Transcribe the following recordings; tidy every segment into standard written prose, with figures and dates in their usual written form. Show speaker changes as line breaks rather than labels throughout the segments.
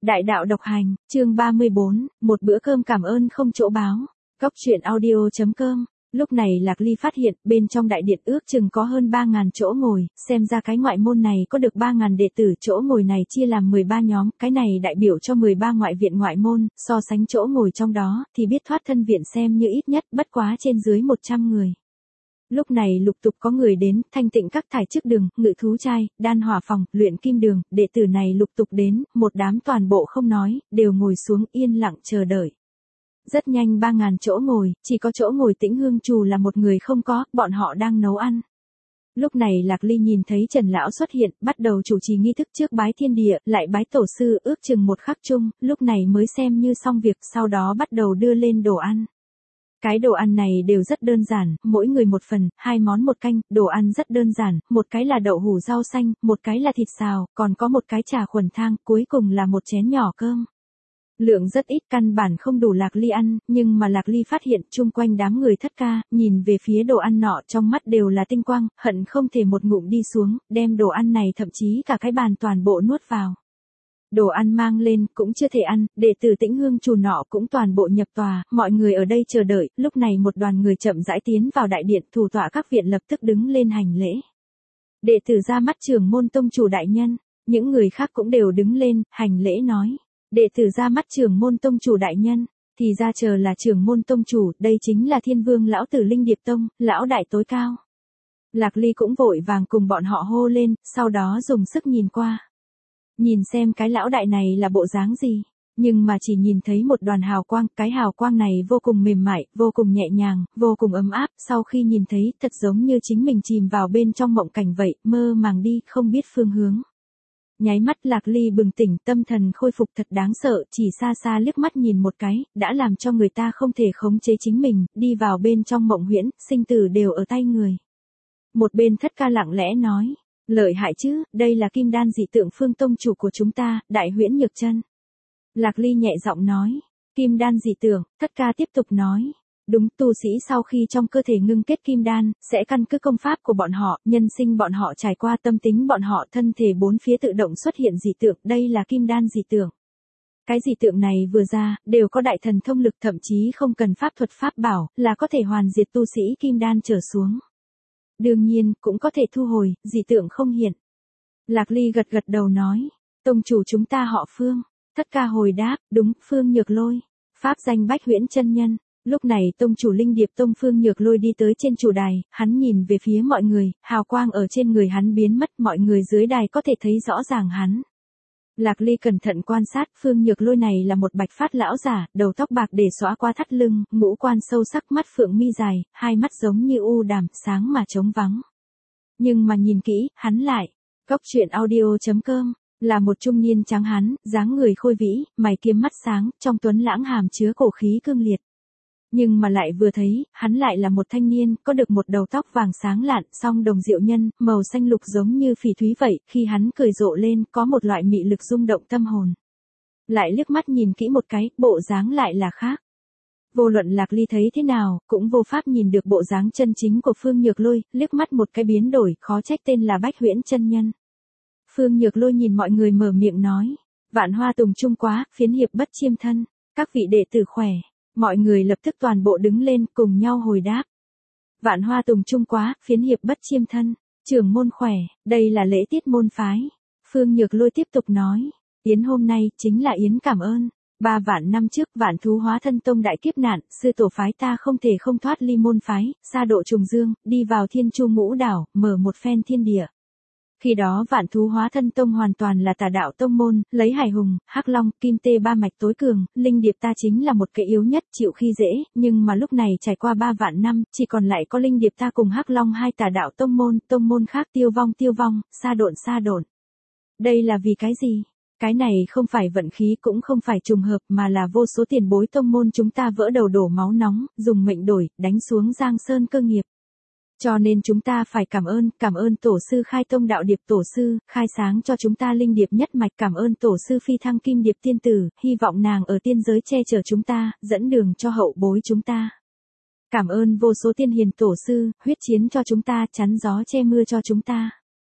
Đại đạo độc hành, chương 34, một bữa cơm cảm ơn không chỗ báo. Góc truyện audio.com. Lúc này Lạc Ly phát hiện bên trong đại điện ước chừng có hơn 3.000 chỗ ngồi, xem ra cái ngoại môn này có được 3.000 đệ tử, chỗ ngồi này chia làm 13 nhóm, cái này đại biểu cho 13 ngoại viện ngoại môn, so sánh chỗ ngồi trong đó thì biết thoát thân viện xem như ít nhất bất quá trên dưới 100 người. Lúc này lục tục có người đến, thanh tịnh các thải trước đường, ngự thú trai, đan hỏa phòng, luyện kim đường, đệ tử này lục tục đến, một đám toàn bộ không nói, đều ngồi xuống yên lặng chờ đợi. Rất nhanh 3.000 chỗ ngồi, chỉ có chỗ ngồi Tĩnh Hương Trù là một người không có, bọn họ đang nấu ăn. Lúc này Lạc Ly nhìn thấy Trần Lão xuất hiện, bắt đầu chủ trì nghi thức trước bái thiên địa, lại bái tổ sư, ước chừng một khắc chung, lúc này mới xem như xong việc, sau đó bắt đầu đưa lên đồ ăn. Cái đồ ăn này đều rất đơn giản, mỗi người một phần, 2 món một canh, đồ ăn rất đơn giản, một cái là đậu hủ rau xanh, một cái là thịt xào, còn có một cái trà khuẩn thang, cuối cùng là một chén nhỏ cơm. Lượng rất ít, căn bản không đủ Lạc Ly ăn, nhưng mà Lạc Ly phát hiện chung quanh đám người thất ca, nhìn về phía đồ ăn nọ trong mắt đều là tinh quang, hận không thể một ngụm đi xuống, đem đồ ăn này thậm chí cả cái bàn toàn bộ nuốt vào. Đồ ăn mang lên, cũng chưa thể ăn, đệ tử Tĩnh Hương Trù nọ cũng toàn bộ nhập tòa, mọi người ở đây chờ đợi, lúc này một đoàn người chậm rãi tiến vào đại điện, thủ tọa các viện lập tức đứng lên hành lễ. Đệ tử ra mắt trưởng môn tông chủ đại nhân, những người khác cũng đều đứng lên, hành lễ nói. Đệ tử ra mắt trưởng môn tông chủ đại nhân, thì ra chờ là trưởng môn tông chủ, đây chính là Thiên Vương lão tử Linh Điệp Tông, lão đại tối cao. Lạc Ly cũng vội vàng cùng bọn họ hô lên, sau đó dùng sức nhìn qua. Nhìn xem cái lão đại này là bộ dáng gì, nhưng mà chỉ nhìn thấy một đoàn hào quang, cái hào quang này vô cùng mềm mại, vô cùng nhẹ nhàng, vô cùng ấm áp, sau khi nhìn thấy, thật giống như chính mình chìm vào bên trong mộng cảnh vậy, mơ màng đi, không biết phương hướng. Nháy mắt Lạc Ly bừng tỉnh, tâm thần khôi phục thật đáng sợ, chỉ xa xa liếc mắt nhìn một cái, đã làm cho người ta không thể khống chế chính mình, đi vào bên trong mộng huyễn, sinh tử đều ở tay người. Một bên thất ca lặng lẽ nói. Lợi hại chứ, đây là kim đan dị tượng phương tông chủ của chúng ta, Đại Huyễn Nhược Chân. Lạc Ly nhẹ giọng nói, kim đan dị tượng, thất ca tiếp tục nói. Đúng, tu sĩ sau khi trong cơ thể ngưng kết kim đan, sẽ căn cứ công pháp của bọn họ, nhân sinh bọn họ trải qua tâm tính bọn họ, thân thể bốn phía tự động xuất hiện dị tượng, đây là kim đan dị tượng. Cái dị tượng này vừa ra, đều có đại thần thông lực, thậm chí không cần pháp thuật pháp bảo, là có thể hoàn diệt tu sĩ kim đan trở xuống. Đương nhiên, cũng có thể thu hồi, dị tượng không hiện. Lạc Ly gật gật đầu nói, tông chủ chúng ta họ Phương. Thất ca hồi đáp, đúng, Phương Nhược Lôi. Pháp danh Bách Huyễn chân nhân. Lúc này tông chủ Linh Điệp Tông Phương Nhược Lôi đi tới trên chủ đài, hắn nhìn về phía mọi người, hào quang ở trên người hắn biến mất, mọi người dưới đài có thể thấy rõ ràng hắn. Lạc Ly cẩn thận quan sát, Phương Nhược Lôi này là một bạch phát lão giả, đầu tóc bạc để xõa qua thắt lưng, ngũ quan sâu sắc, mắt phượng mi dài, hai mắt giống như u đàm, sáng mà trống vắng. Nhưng mà nhìn kỹ, hắn lại, góc truyện audio.com, là một trung niên trắng hán, dáng người khôi vĩ, mày kiếm mắt sáng, trong tuấn lãng hàm chứa cổ khí cương liệt. Nhưng mà lại vừa thấy, hắn lại là một thanh niên, có được một đầu tóc vàng sáng lạn, song đồng diệu nhân, màu xanh lục giống như phỉ thúy vậy, khi hắn cười rộ lên, có một loại mị lực rung động tâm hồn. Lại liếc mắt nhìn kỹ một cái, bộ dáng lại là khác. Vô luận Lạc Ly thấy thế nào, cũng vô pháp nhìn được bộ dáng chân chính của Phương Nhược Lôi, liếc mắt một cái biến đổi, khó trách tên là Bách Huyễn chân nhân. Phương Nhược Lôi nhìn mọi người mở miệng nói, vạn hoa tùng trung quá, phiến hiệp bất chiêm thân, các vị đệ tử khỏe. Mọi người lập tức toàn bộ đứng lên, cùng nhau hồi đáp. Vạn hoa tùng trung quá, phiến hiệp bất chiêm thân, trưởng môn khỏe, đây là lễ tiết môn phái. Phương Nhược Lôi tiếp tục nói, yến hôm nay chính là yến cảm ơn. 3 vạn năm trước Vạn Thú Hóa Thân Tông đại kiếp nạn, sư tổ phái ta không thể không thoát ly môn phái, xa độ trùng dương, đi vào Thiên Chu Ngũ Đảo, mở một phen thiên địa. Khi đó Vạn Thú Hóa Thân Tông hoàn toàn là tà đạo tông môn, lấy Hải Hùng, Hắc Long, Kim Tê ba mạch tối cường, Linh Điệp ta chính là một cái yếu nhất, chịu khi dễ, nhưng mà lúc này trải qua 3 vạn năm, chỉ còn lại có Linh Điệp ta cùng Hắc Long hai tà đạo tông môn khác tiêu vong, sa độn. Đây là vì cái gì? Cái này không phải vận khí cũng không phải trùng hợp mà là vô số tiền bối tông môn chúng ta vỡ đầu đổ máu nóng, dùng mệnh đổi, đánh xuống Giang Sơn cơ nghiệp. Cho nên chúng ta phải cảm ơn tổ sư khai tông đạo điệp tổ sư, khai sáng cho chúng ta linh điệp nhất mạch, cảm ơn tổ sư phi thăng kim điệp tiên tử, hy vọng nàng ở tiên giới che chở chúng ta, dẫn đường cho hậu bối chúng ta. Cảm ơn vô số tiên hiền tổ sư, huyết chiến cho chúng ta, chắn gió che mưa cho chúng ta.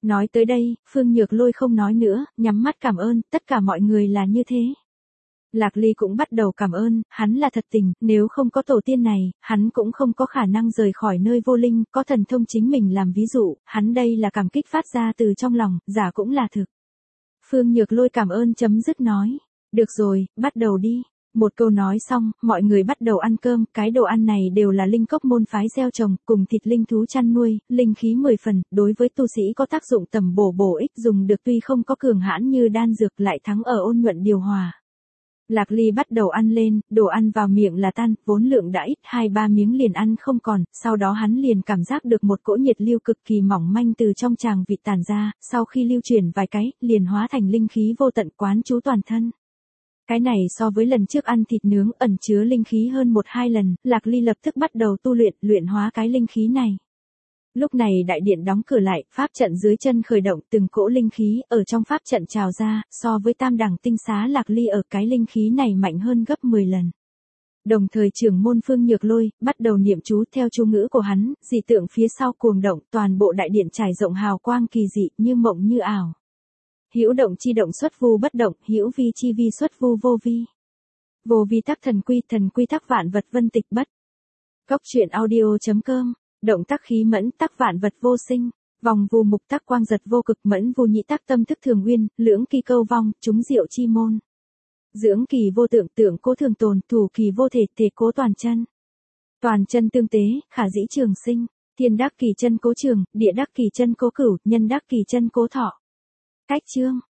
Nói tới đây, Phương Nhược Lôi không nói nữa, nhắm mắt cảm ơn, tất cả mọi người là như thế. Lạc Ly cũng bắt đầu cảm ơn, hắn là thật tình, nếu không có tổ tiên này, hắn cũng không có khả năng rời khỏi nơi vô linh, có thần thông chính mình làm ví dụ, hắn đây là cảm kích phát ra từ trong lòng, giả cũng là thực. Phương Nhược Lôi cảm ơn chấm dứt nói, được rồi, bắt đầu đi. Một câu nói xong, mọi người bắt đầu ăn cơm, cái đồ ăn này đều là linh cốc môn phái gieo trồng, cùng thịt linh thú chăn nuôi, linh khí 10 phần, đối với tu sĩ có tác dụng tầm bổ ích dùng được tuy không có cường hãn như đan dược lại thắng ở ôn nhuận điều hòa. Lạc Ly bắt đầu ăn lên, đồ ăn vào miệng là tan, vốn lượng đã ít 2-3 miếng liền ăn không còn, sau đó hắn liền cảm giác được một cỗ nhiệt lưu cực kỳ mỏng manh từ trong tràng vịt tản ra, sau khi lưu chuyển vài cái, liền hóa thành linh khí vô tận quán trú toàn thân. Cái này so với lần trước ăn thịt nướng ẩn chứa linh khí hơn 1-2 lần, Lạc Ly lập tức bắt đầu tu luyện hóa cái linh khí này. Lúc này đại điện đóng cửa lại, pháp trận dưới chân khởi động, từng cỗ linh khí ở trong pháp trận trào ra, so với tam đẳng tinh xá Lạc Ly ở cái linh khí này mạnh hơn gấp 10 lần. Đồng thời trưởng môn Phương Nhược Lôi, bắt đầu niệm chú theo chú ngữ của hắn, dị tượng phía sau cuồng động, toàn bộ đại điện trải rộng hào quang kỳ dị như mộng như ảo. Hữu động chi động xuất vu bất động, hữu vi chi vi xuất vu vô vi. Vô vi tắc thần quy tắc vạn vật vân tịch bất. Cốc truyện audio.com, động tắc khí mẫn tắc vạn vật vô sinh, vòng vu mục tắc quang giật vô cực mẫn vu nhĩ tắc tâm thức thường uyên, lưỡng kỳ câu vong, chúng diệu chi môn. Dưỡng kỳ vô tượng tượng cố thường tồn, thủ kỳ vô thể thể cố toàn chân. Toàn chân tương tế, khả dĩ trường sinh, thiên đắc kỳ chân cố trường, địa đắc kỳ chân cố cửu, nhân đắc kỳ chân cố thọ. Cách chương